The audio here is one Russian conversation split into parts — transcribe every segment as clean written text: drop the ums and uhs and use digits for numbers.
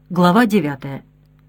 Глава 9.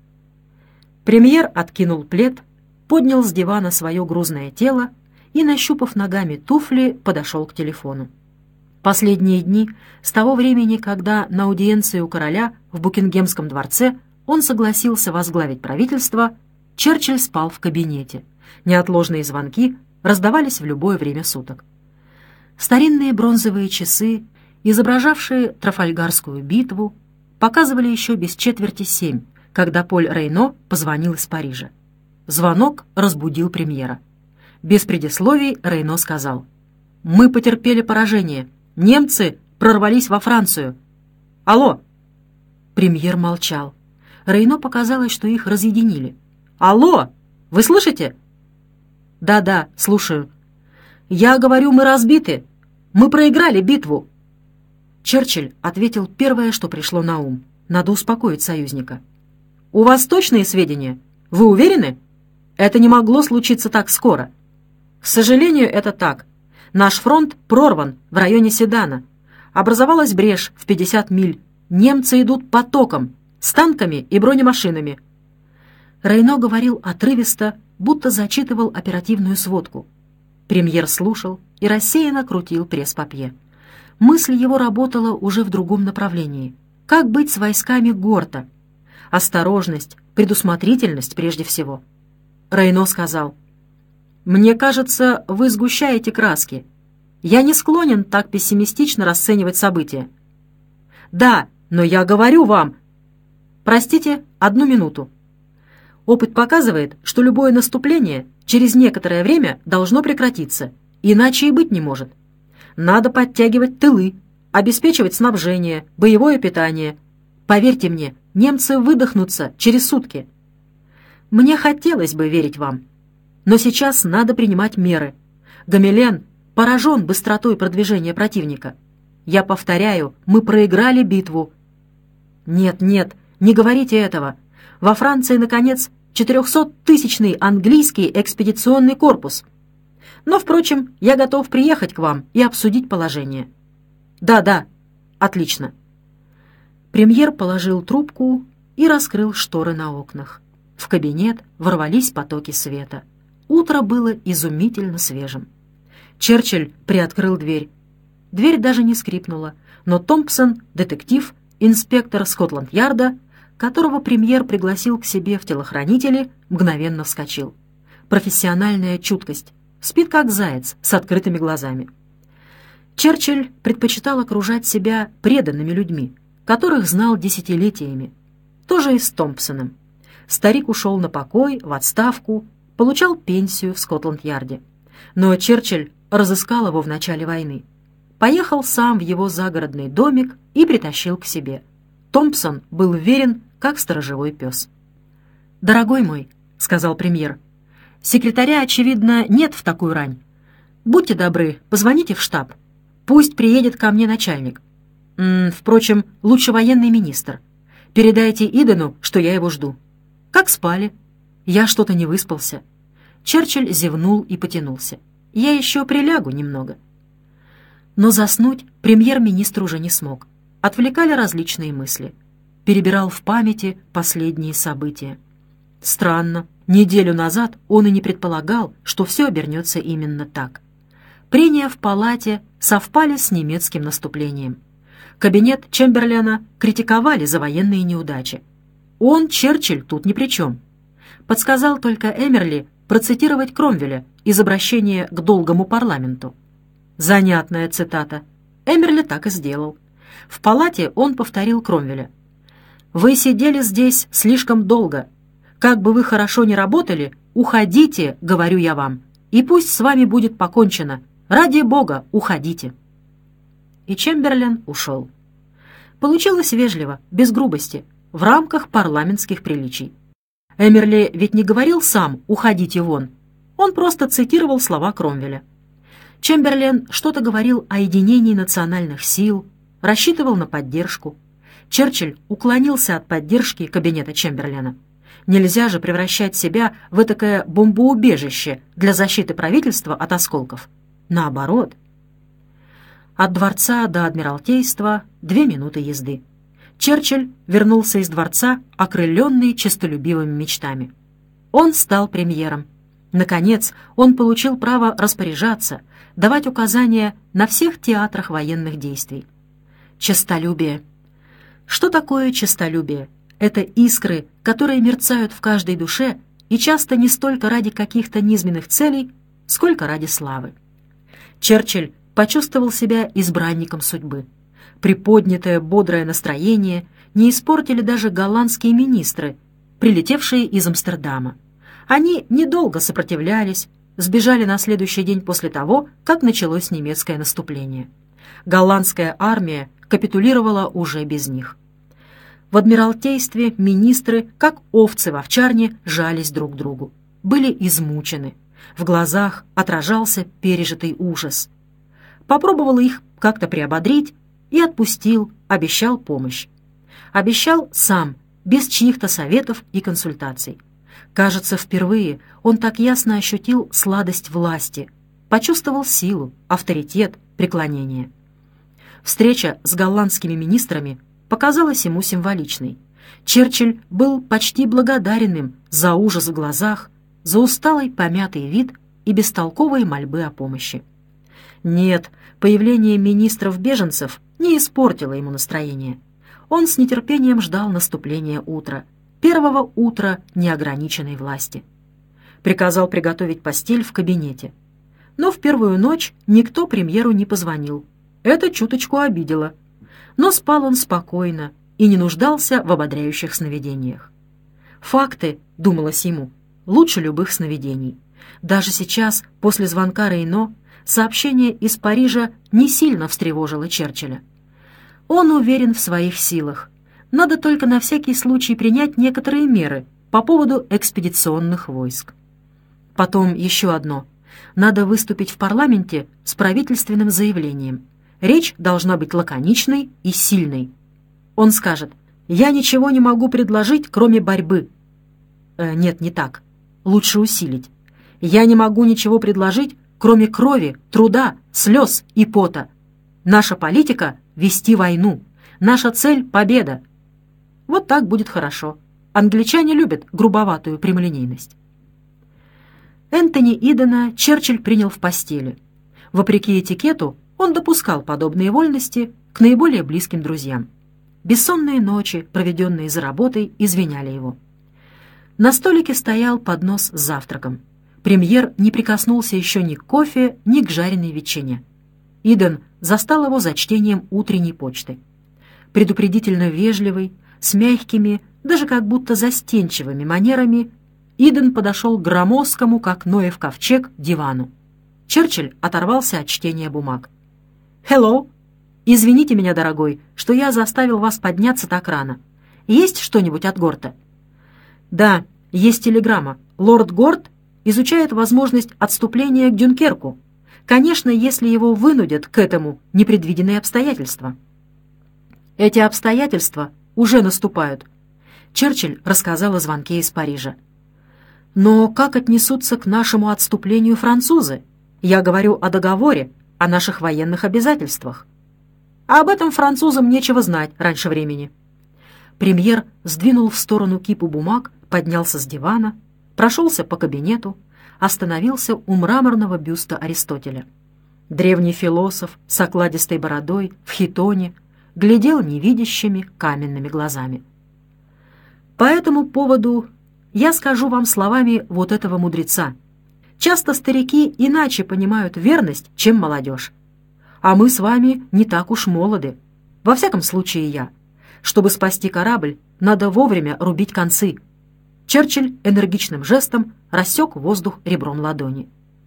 Премьер откинул плед, поднял с дивана свое грузное тело и, нащупав ногами туфли, подошел к телефону. Последние дни, с того времени, когда на аудиенции у короля в Букингемском дворце он согласился возглавить правительство, Черчилль спал в кабинете. Неотложные звонки раздавались в любое время суток. Старинные бронзовые часы, изображавшие Трафальгарскую битву, показывали еще без четверти 7, когда Поль Рейно позвонил из Парижа. Звонок разбудил премьера. Без предисловий Рейно сказал: «Мы потерпели поражение. Немцы прорвались во Францию. Алло!» Премьер молчал. Рейно показалось, что их разъединили. «Алло! Вы слышите?» «Да, слушаю». «Я говорю, мы разбиты. Мы проиграли битву». Черчилль ответил первое, что пришло на ум. Надо успокоить союзника. «У вас точные сведения? Вы уверены? Это не могло случиться так скоро». «К сожалению, это так. Наш фронт прорван в районе Седана. Образовалась брешь в 50 миль. Немцы идут потоком, с танками и бронемашинами». Рейно говорил отрывисто, будто зачитывал оперативную сводку. Премьер слушал и рассеянно крутил пресс-папье. Мысль его работала уже в другом направлении. Как быть с войсками Горта? Осторожность, предусмотрительность прежде всего. Рейно сказал: «Мне кажется, вы сгущаете краски. Я не склонен так пессимистично расценивать события». «Да, но я говорю вам...» «Простите, 1 минуту. Опыт показывает, что любое наступление через некоторое время должно прекратиться, иначе и быть не может. Надо подтягивать тылы, обеспечивать снабжение, боевое питание. Поверьте мне, немцы выдохнутся через сутки. Мне хотелось бы верить вам, но сейчас надо принимать меры. Гамилен поражен быстротой продвижения противника. Я повторяю, мы проиграли битву». «Нет, не говорите этого. Во Франции, наконец, 400-тысячный английский экспедиционный корпус. Но, впрочем, я готов приехать к вам и обсудить положение». «Да, отлично». Премьер положил трубку и раскрыл шторы на окнах. В кабинет ворвались потоки света. Утро было изумительно свежим. Черчилль приоткрыл дверь. Дверь даже не скрипнула, но Томпсон, детектив, инспектор Скотланд-Ярда, которого премьер пригласил к себе в телохранители, мгновенно вскочил. Профессиональная чуткость. Спит как заяц с открытыми глазами. Черчилль предпочитал окружать себя преданными людьми, которых знал десятилетиями. То же и с Томпсоном. Старик ушел на покой, в отставку, получал пенсию в Скотланд-Ярде. Но Черчилль разыскал его в начале войны. Поехал сам в его загородный домик и притащил к себе. Томпсон был верен, как сторожевой пес. «Дорогой мой», — сказал премьер, — «секретаря, очевидно, нет в такую рань. Будьте добры, позвоните в штаб. Пусть приедет ко мне начальник. Впрочем, лучше военный министр. Передайте Идену, что я его жду. Как спали? Я что-то не выспался». Черчилль зевнул и потянулся. «Я еще прилягу немного». Но заснуть премьер-министр уже не смог. Отвлекали различные мысли. Перебирал в памяти последние события. Странно, неделю назад он и не предполагал, что все обернется именно так. Прения в палате совпали с немецким наступлением. Кабинет Чемберлена критиковали за военные неудачи. Он, Черчилль, тут ни при чем. Подсказал только Эмерли процитировать Кромвеля из обращения к долгому парламенту. Занятная цитата. Эмерли так и сделал. В палате он повторил Кромвеля. «Вы сидели здесь слишком долго. Как бы вы хорошо ни работали, уходите, говорю я вам, и пусть с вами будет покончено. Ради Бога, уходите». И Чемберлен ушел. Получилось вежливо, без грубости, в рамках парламентских приличий. Эмерли ведь не говорил сам «уходите вон». Он просто цитировал слова Кромвеля. Чемберлен что-то говорил о единении национальных сил, рассчитывал на поддержку. Черчилль уклонился от поддержки кабинета Чемберлена. Нельзя же превращать себя в этакое бомбоубежище для защиты правительства от осколков. Наоборот. От дворца до Адмиралтейства 2 минуты езды. Черчилль вернулся из дворца, окрыленный честолюбивыми мечтами. Он стал премьером. Наконец, он получил право распоряжаться, давать указания на всех театрах военных действий. Честолюбие. Что такое честолюбие? Это искры, которые мерцают в каждой душе, и часто не столько ради каких-то низменных целей, сколько ради славы. Черчилль почувствовал себя избранником судьбы. Приподнятое бодрое настроение не испортили даже голландские министры, прилетевшие из Амстердама. Они недолго сопротивлялись, сбежали на следующий день после того, как началось немецкое наступление. Голландская армия капитулировала уже без них. В Адмиралтействе министры, как овцы в овчарне, жались друг к другу. Были измучены. В глазах отражался пережитый ужас. Попробовал их как-то приободрить и отпустил, обещал помощь. Обещал сам, без чьих-то советов и консультаций. Кажется, впервые он так ясно ощутил сладость власти, почувствовал силу, авторитет, преклонение. Встреча с голландскими министрами показалась ему символичной. Черчилль был почти благодарен им за ужас в глазах, за усталый помятый вид и бестолковые мольбы о помощи. Нет, появление министров-беженцев не испортило ему настроение. Он с нетерпением ждал наступления утра, первого утра неограниченной власти. Приказал приготовить постель в кабинете. Но в первую ночь никто премьеру не позвонил. Это чуточку обидело. Но спал он спокойно и не нуждался в ободряющих сновидениях. «Факты», — думалось ему, — «лучше любых сновидений». Даже сейчас, после звонка Рейно, сообщение из Парижа не сильно встревожило Черчилля. Он уверен в своих силах. Надо только на всякий случай принять некоторые меры по поводу экспедиционных войск. Потом еще одно. Надо выступить в парламенте с правительственным заявлением. Речь должна быть лаконичной и сильной. Он скажет: «Я ничего не могу предложить, кроме борьбы». Нет, не так. Лучше усилить. «Я не могу ничего предложить, кроме крови, труда, слез и пота. Наша политика — вести войну. Наша цель — победа». Вот так будет хорошо. Англичане любят грубоватую прямолинейность. Энтони Идена Черчилль принял в постели. Вопреки этикету, он допускал подобные вольности к наиболее близким друзьям. Бессонные ночи, проведенные за работой, извиняли его. На столике стоял поднос с завтраком. Премьер не прикоснулся еще ни к кофе, ни к жареной ветчине. Иден застал его за чтением утренней почты. Предупредительно вежливый, с мягкими, даже как будто застенчивыми манерами, Иден подошел к громоздкому, как Ноев ковчег, дивану. Черчилль оторвался от чтения бумаг. «Hello! Извините меня, дорогой, что я заставил вас подняться так рано. Есть что-нибудь от Горта?» «Да, есть телеграмма. Лорд Горт изучает возможность отступления к Дюнкерку. Конечно, если его вынудят к этому непредвиденные обстоятельства». «Эти обстоятельства уже наступают». Черчилль рассказал о звонке из Парижа. «Но как отнесутся к нашему отступлению французы? Я говорю о договоре, о наших военных обязательствах. А об этом французам нечего знать раньше времени». Премьер сдвинул в сторону кипу бумаг, поднялся с дивана, прошелся по кабинету, остановился у мраморного бюста Аристотеля. Древний философ с окладистой бородой, в хитоне, глядел невидящими каменными глазами. «По этому поводу я скажу вам словами вот этого мудреца. Часто старики иначе понимают верность, чем молодежь. А мы с вами не так уж молоды. Во всяком случае, я. Чтобы спасти корабль, надо вовремя рубить концы». Черчилль энергичным жестом рассек воздух ребром ладони.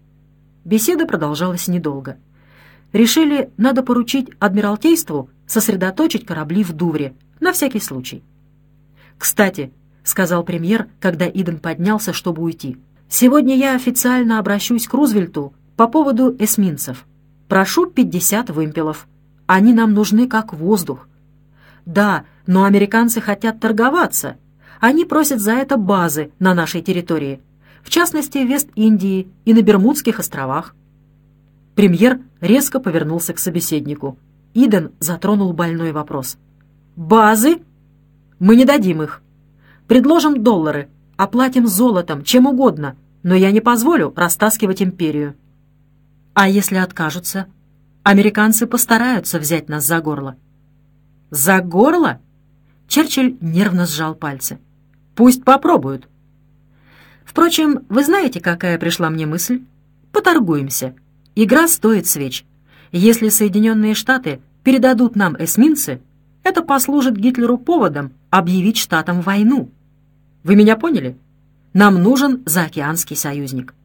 Беседа продолжалась недолго. Решили, надо поручить Адмиралтейству сосредоточить корабли в Дувре, на всякий случай. «Кстати», — сказал премьер, когда Иден поднялся, чтобы уйти, «сегодня я официально обращусь к Рузвельту по поводу эсминцев. Прошу 50 вымпелов. Они нам нужны как воздух». «Да, но американцы хотят торговаться. Они просят за это базы на нашей территории, в частности, в Вест-Индии и на Бермудских островах». Премьер резко повернулся к собеседнику. Иден затронул больной вопрос. Базы? Мы не дадим их. Предложим доллары, оплатим золотом, чем угодно, но я не позволю растаскивать империю. А если откажутся? Американцы постараются взять нас за горло. За горло? Черчилль нервно сжал пальцы. Пусть попробуют. Впрочем, вы знаете, какая пришла мне мысль? Поторгуемся. Игра стоит свеч. Если Соединенные Штаты передадут нам эсминцы, это послужит Гитлеру поводом объявить Штатам войну. Вы меня поняли? Нам нужен заокеанский союзник.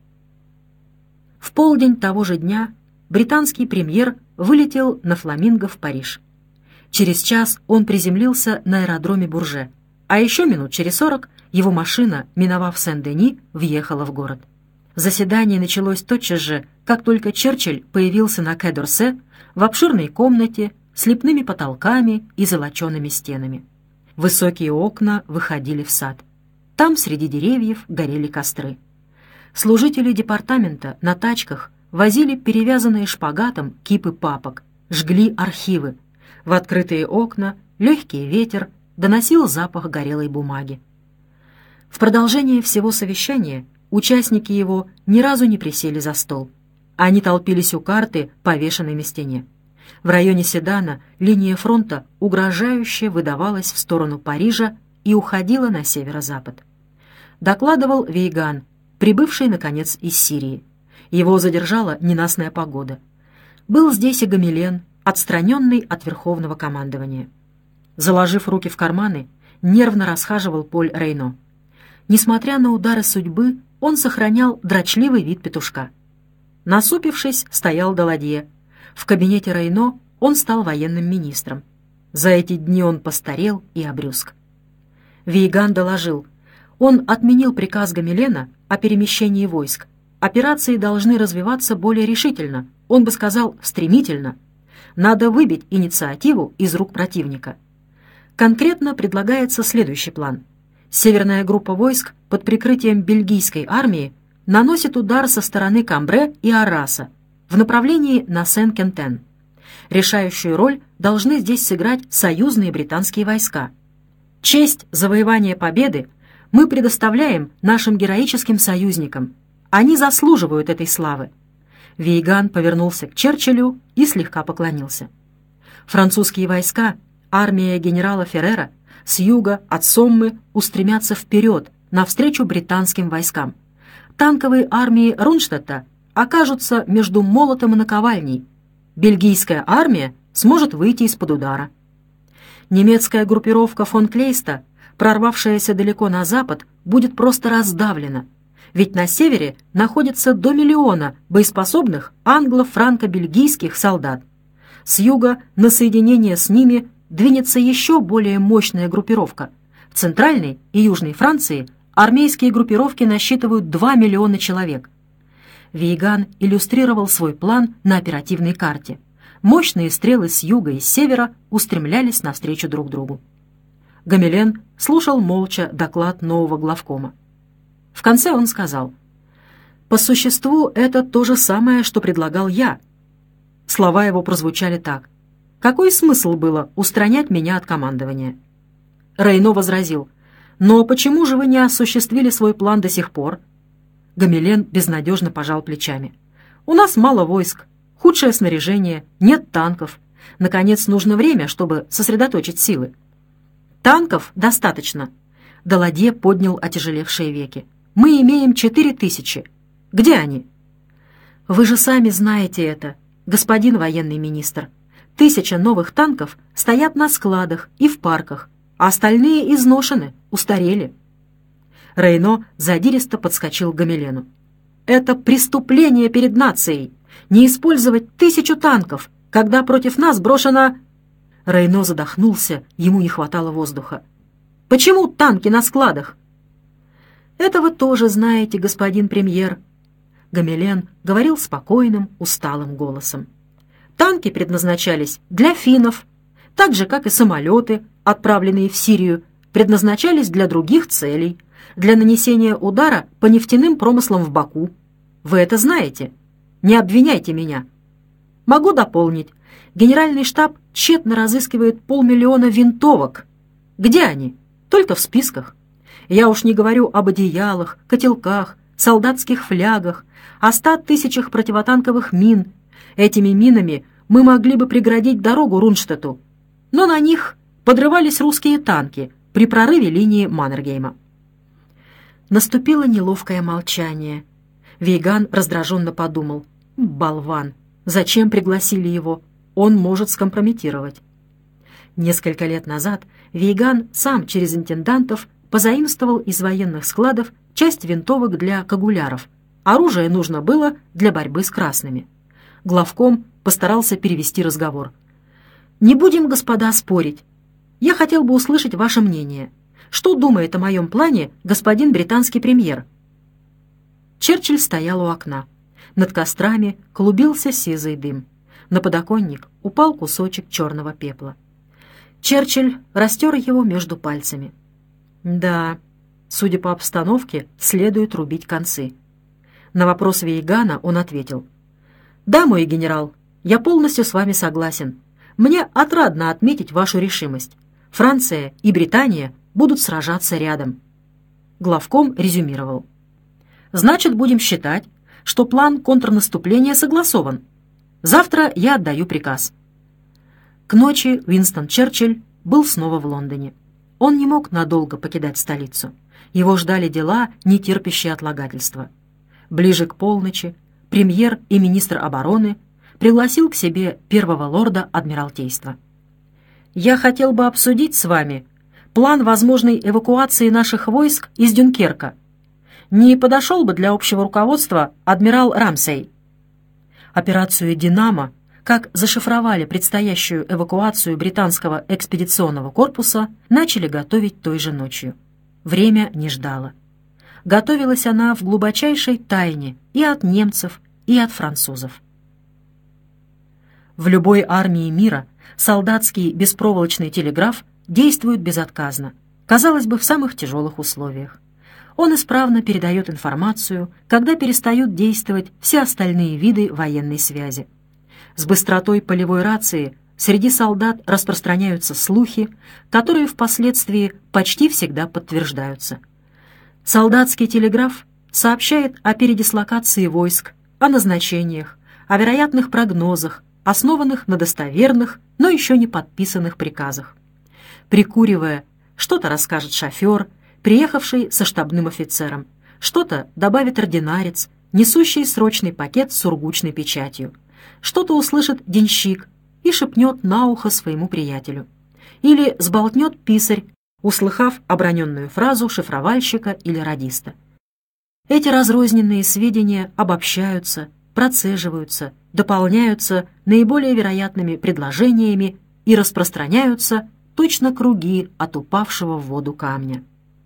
В полдень того же дня британский премьер вылетел на «Фламинго» в Париж. Через час он приземлился на аэродроме Бурже, а еще минут через 40 его машина, миновав Сен-Дени, въехала в город. Заседание началось тотчас же, как только Черчилль появился на Кэ-д'Орсе в обширной комнате с лепными потолками и золочеными стенами. Высокие окна выходили в сад. Там среди деревьев горели костры. Служители департамента на тачках возили перевязанные шпагатом кипы папок, жгли архивы. В открытые окна легкий ветер доносил запах горелой бумаги. В продолжение всего совещания участники его ни разу не присели за стол. Они толпились у карты, повешенной на стене. В районе Седана линия фронта угрожающе выдавалась в сторону Парижа и уходила на северо-запад. Докладывал Вейган, прибывший, наконец, из Сирии. Его задержала ненастная погода. Был здесь и Гамилен, отстраненный от верховного командования. Заложив руки в карманы, нервно расхаживал Поль Рейно. Несмотря на удары судьбы, он сохранял дрочливый вид петушка. Насупившись, стоял Даладье. В кабинете Рейно он стал военным министром. За эти дни он постарел и обрюзг. Вейган доложил. Он отменил приказ Гамилена о перемещении войск. Операции должны развиваться более решительно, он бы сказал, стремительно. Надо выбить инициативу из рук противника. Конкретно предлагается следующий план. Северная группа войск под прикрытием бельгийской армии наносит удар со стороны Камбре и Арраса в направлении на Сен-Кентен. Решающую роль должны здесь сыграть союзные британские войска. Честь завоевания победы мы предоставляем нашим героическим союзникам. Они заслуживают этой славы. Вейган повернулся к Черчиллю и слегка поклонился. Французские войска, армия генерала Феррера, с юга от Соммы устремятся вперед, навстречу британским войскам. Танковые армии Рунштадта окажутся между молотом и наковальней. Бельгийская армия сможет выйти из-под удара. Немецкая группировка фон Клейста, прорвавшаяся далеко на запад, будет просто раздавлена, ведь на севере находится до 1 миллиона боеспособных англо-франко-бельгийских солдат. С юга на соединение с ними двинется еще более мощная группировка. В Центральной и Южной Франции армейские группировки насчитывают 2 миллиона человек. Вейган иллюстрировал свой план на оперативной карте. Мощные стрелы с юга и с севера устремлялись навстречу друг другу. Гамилен слушал молча доклад нового главкома. В конце он сказал: «По существу это то же самое, что предлагал я». Слова его прозвучали так: «Какой смысл было устранять меня от командования?» Рейно возразил: «Но почему же вы не осуществили свой план до сих пор?» Гамилен безнадежно пожал плечами. «У нас мало войск, худшее снаряжение, нет танков. Наконец, нужно время, чтобы сосредоточить силы». «Танков достаточно». Даладье поднял отяжелевшие веки. «Мы имеем 4000. Где они?» «Вы же сами знаете это, господин военный министр. 1000 новых танков стоят на складах и в парках, а остальные изношены, устарели». Рейно задиристо подскочил к Гамилену. «Это преступление перед нацией. Не использовать 1000 танков, когда против нас брошено...» Рейно задохнулся, ему не хватало воздуха. «Почему танки на складах?» «Это вы тоже знаете, господин премьер». Гамилен говорил спокойным, усталым голосом. «Танки предназначались для финнов, так же, как и самолеты, отправленные в Сирию, предназначались для других целей, для нанесения удара по нефтяным промыслам в Баку. Вы это знаете. Не обвиняйте меня. Могу дополнить, Генеральный штаб тщетно разыскивает 500 000 винтовок. Где они? Только в списках. Я уж не говорю об одеялах, котелках, солдатских флягах, о 100 000 противотанковых мин. Этими минами мы могли бы преградить дорогу Рунштетту, но на них подрывались русские танки при прорыве линии Маннергейма. Наступило неловкое молчание. Вейган раздраженно подумал: болван, зачем пригласили его? Он может скомпрометировать. Несколько лет назад Вейган сам через интендантов позаимствовал из военных складов часть винтовок для кагуляров. Оружие нужно было для борьбы с красными. Главком постарался перевести разговор. «Не будем, господа, спорить. Я хотел бы услышать ваше мнение. Что думает о моем плане господин британский премьер?» Черчилль стоял у окна. Над кострами клубился сизый дым. На подоконник упал кусочек черного пепла. Черчилль растер его между пальцами. Да, судя по обстановке, следует рубить концы. На вопрос Вейгана он ответил: «Да, мой генерал, я полностью с вами согласен. Мне отрадно отметить вашу решимость. Франция и Британия будут сражаться рядом». Главком резюмировал: «Значит, будем считать, что план контрнаступления согласован. Завтра я отдаю приказ». К ночи Уинстон Черчилль был снова в Лондоне. Он не мог надолго покидать столицу. Его ждали дела, не терпящие отлагательства. Ближе к полночи премьер и министр обороны пригласил к себе первого лорда Адмиралтейства. «Я хотел бы обсудить с вами план возможной эвакуации наших войск из Дюнкерка. Не подошел бы для общего руководства адмирал Рамсей?» Операцию «Динамо», как зашифровали предстоящую эвакуацию британского экспедиционного корпуса, начали готовить той же ночью. Время не ждало. Готовилась она в глубочайшей тайне и от немцев, и от французов. В любой армии мира солдатский беспроволочный телеграф действует безотказно, казалось бы, в самых тяжелых условиях. Он исправно передает информацию, когда перестают действовать все остальные виды военной связи. С быстротой полевой рации среди солдат распространяются слухи, которые впоследствии почти всегда подтверждаются. Солдатский телеграф сообщает о передислокации войск, о назначениях, о вероятных прогнозах, основанных на достоверных, но еще не подписанных приказах. Прикуривая, что-то расскажет шофер, приехавший со штабным офицером, что-то добавит ординарец, несущий срочный пакет с сургучной печатью, что-то услышит денщик и шепнет на ухо своему приятелю. Или сболтнет писарь, услыхав оброненную фразу шифровальщика или радиста. Эти разрозненные сведения обобщаются, процеживаются, дополняются наиболее вероятными предложениями и распространяются точно круги от упавшего в воду камня.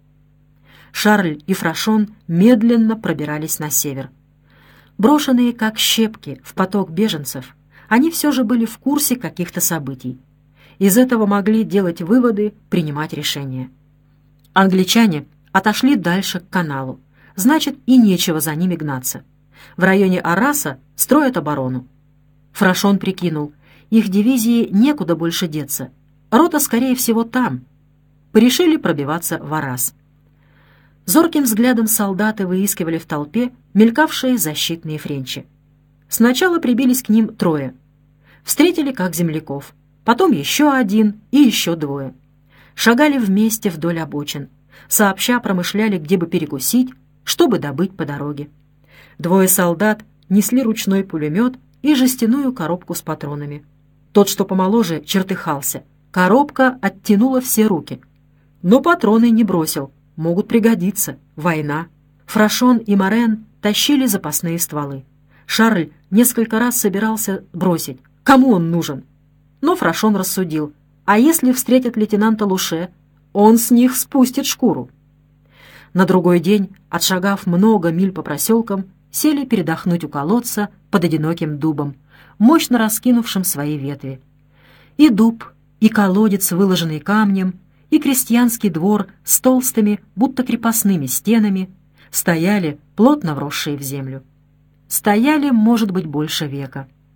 Шарль и Фрашон медленно пробирались на север. Брошенные как щепки в поток беженцев, они все же были в курсе каких-то событий. Из этого могли делать выводы, принимать решения. Англичане отошли дальше к каналу, значит, и нечего за ними гнаться. В районе Арраса строят оборону. Фрашон прикинул, их дивизии некуда больше деться. Рота, скорее всего, там. Порешили пробиваться в Аррас. Зорким взглядом солдаты выискивали в толпе мелькавшие защитные френчи. Сначала прибились к ним 3. Встретили как земляков. Потом еще 1 и еще 2. Шагали вместе вдоль обочин. Сообща промышляли, где бы перекусить, чтобы добыть по дороге. 2 солдат несли ручной пулемет и жестяную коробку с патронами. Тот, что помоложе, чертыхался. Коробка оттянула все руки. Но патроны не бросил. Могут пригодиться. Война. Фрашон и Морен тащили запасные стволы. Шарль несколько раз собирался бросить. Кому он нужен? Но Фрашон рассудил. А если встретят лейтенанта Луше, он с них спустит шкуру. На другой день, отшагав много миль по проселкам, сели передохнуть у колодца под одиноким дубом, мощно раскинувшим свои ветви. И дуб, и колодец, выложенный камнем, и крестьянский двор с толстыми, будто крепостными стенами стояли, плотно вросшие в землю. Стояли, может быть, больше века.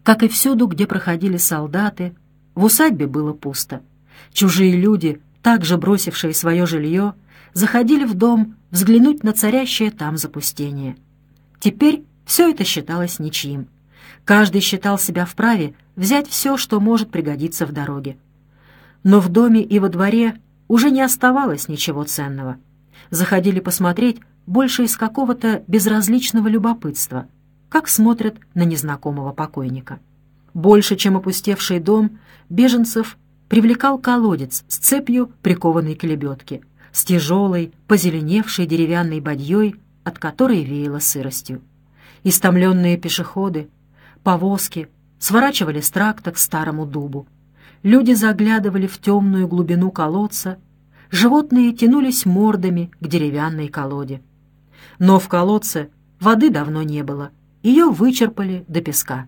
Как и всюду, где проходили солдаты, в усадьбе было пусто. Чужие люди, также бросившие свое жилье, заходили в дом взглянуть на царящее там запустение. Теперь все это считалось ничьим. Каждый считал себя вправе взять все, что может пригодиться в дороге. Но в доме и во дворе уже не оставалось ничего ценного. Заходили посмотреть больше из какого-то безразличного любопытства, как смотрят на незнакомого покойника. Больше, чем опустевший дом, беженцев привлекал колодец с цепью, прикованной к лебедке, с тяжелой, позеленевшей деревянной бадьей, от которой веяло сыростью. Истомленные пешеходы, повозки сворачивали с тракта к старому дубу. Люди заглядывали в темную глубину колодца, животные тянулись мордами к деревянной колоде. Но в колодце воды давно не было, ее вычерпали до песка.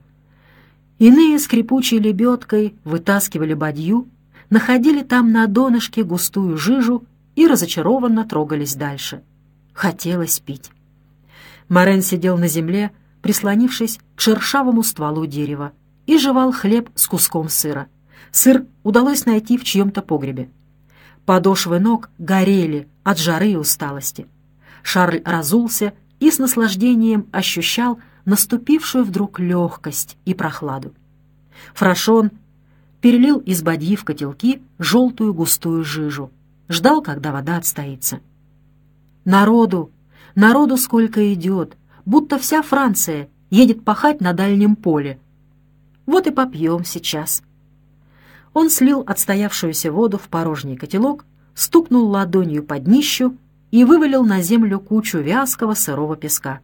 Иные скрипучей лебедкой вытаскивали бадью, находили там на донышке густую жижу и разочарованно трогались дальше. Хотелось пить. Морен сидел на земле, прислонившись к шершавому стволу дерева, и жевал хлеб с куском сыра. Сыр удалось найти в чьем-то погребе. Подошвы ног горели от жары и усталости. Шарль разулся и с наслаждением ощущал наступившую вдруг легкость и прохладу. Фрашон перелил из бадьи в котелки желтую густую жижу, ждал, когда вода отстоится. Народу сколько идет, будто вся Франция едет пахать на дальнем поле. Вот и попьем сейчас. Он слил отстоявшуюся воду в порожний котелок, стукнул ладонью под днищу и вывалил на землю кучу вязкого сырого песка.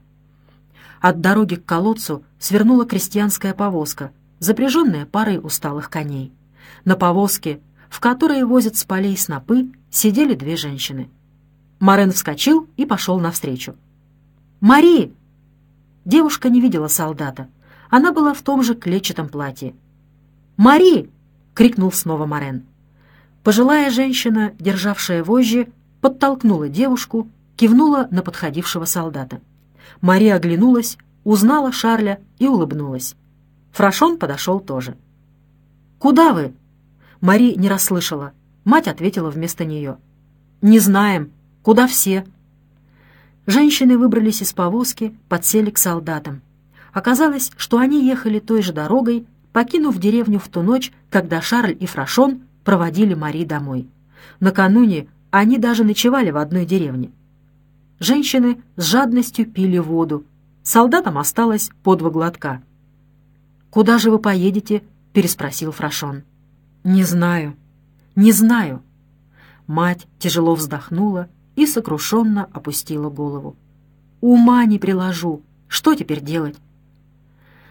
От дороги к колодцу свернула крестьянская повозка, запряженная парой усталых коней. На повозке, в которой возят с полей снопы, сидели две женщины. Морен вскочил и пошел навстречу. «Мари!» Девушка не видела солдата. Она была в том же клетчатом платье. «Мари!» — крикнул снова Морен. Пожилая женщина, державшая вожжи, подтолкнула девушку, кивнула на подходившего солдата. Мари оглянулась, узнала Шарля и улыбнулась. Фрашон подошел тоже. «Куда вы?» Мари не расслышала. Мать ответила вместо нее. «Не знаем. Куда все?» Женщины выбрались из повозки, подсели к солдатам. Оказалось, что они ехали той же дорогой, покинув деревню в ту ночь, когда Шарль и Фрашон проводили Мари домой. Накануне они даже ночевали в одной деревне. Женщины с жадностью пили воду. Солдатам осталось по 2 глотка. «Куда же вы поедете?» — переспросил Фрашон. «Не знаю, не знаю». Мать тяжело вздохнула и сокрушенно опустила голову. «Ума не приложу. Что теперь делать?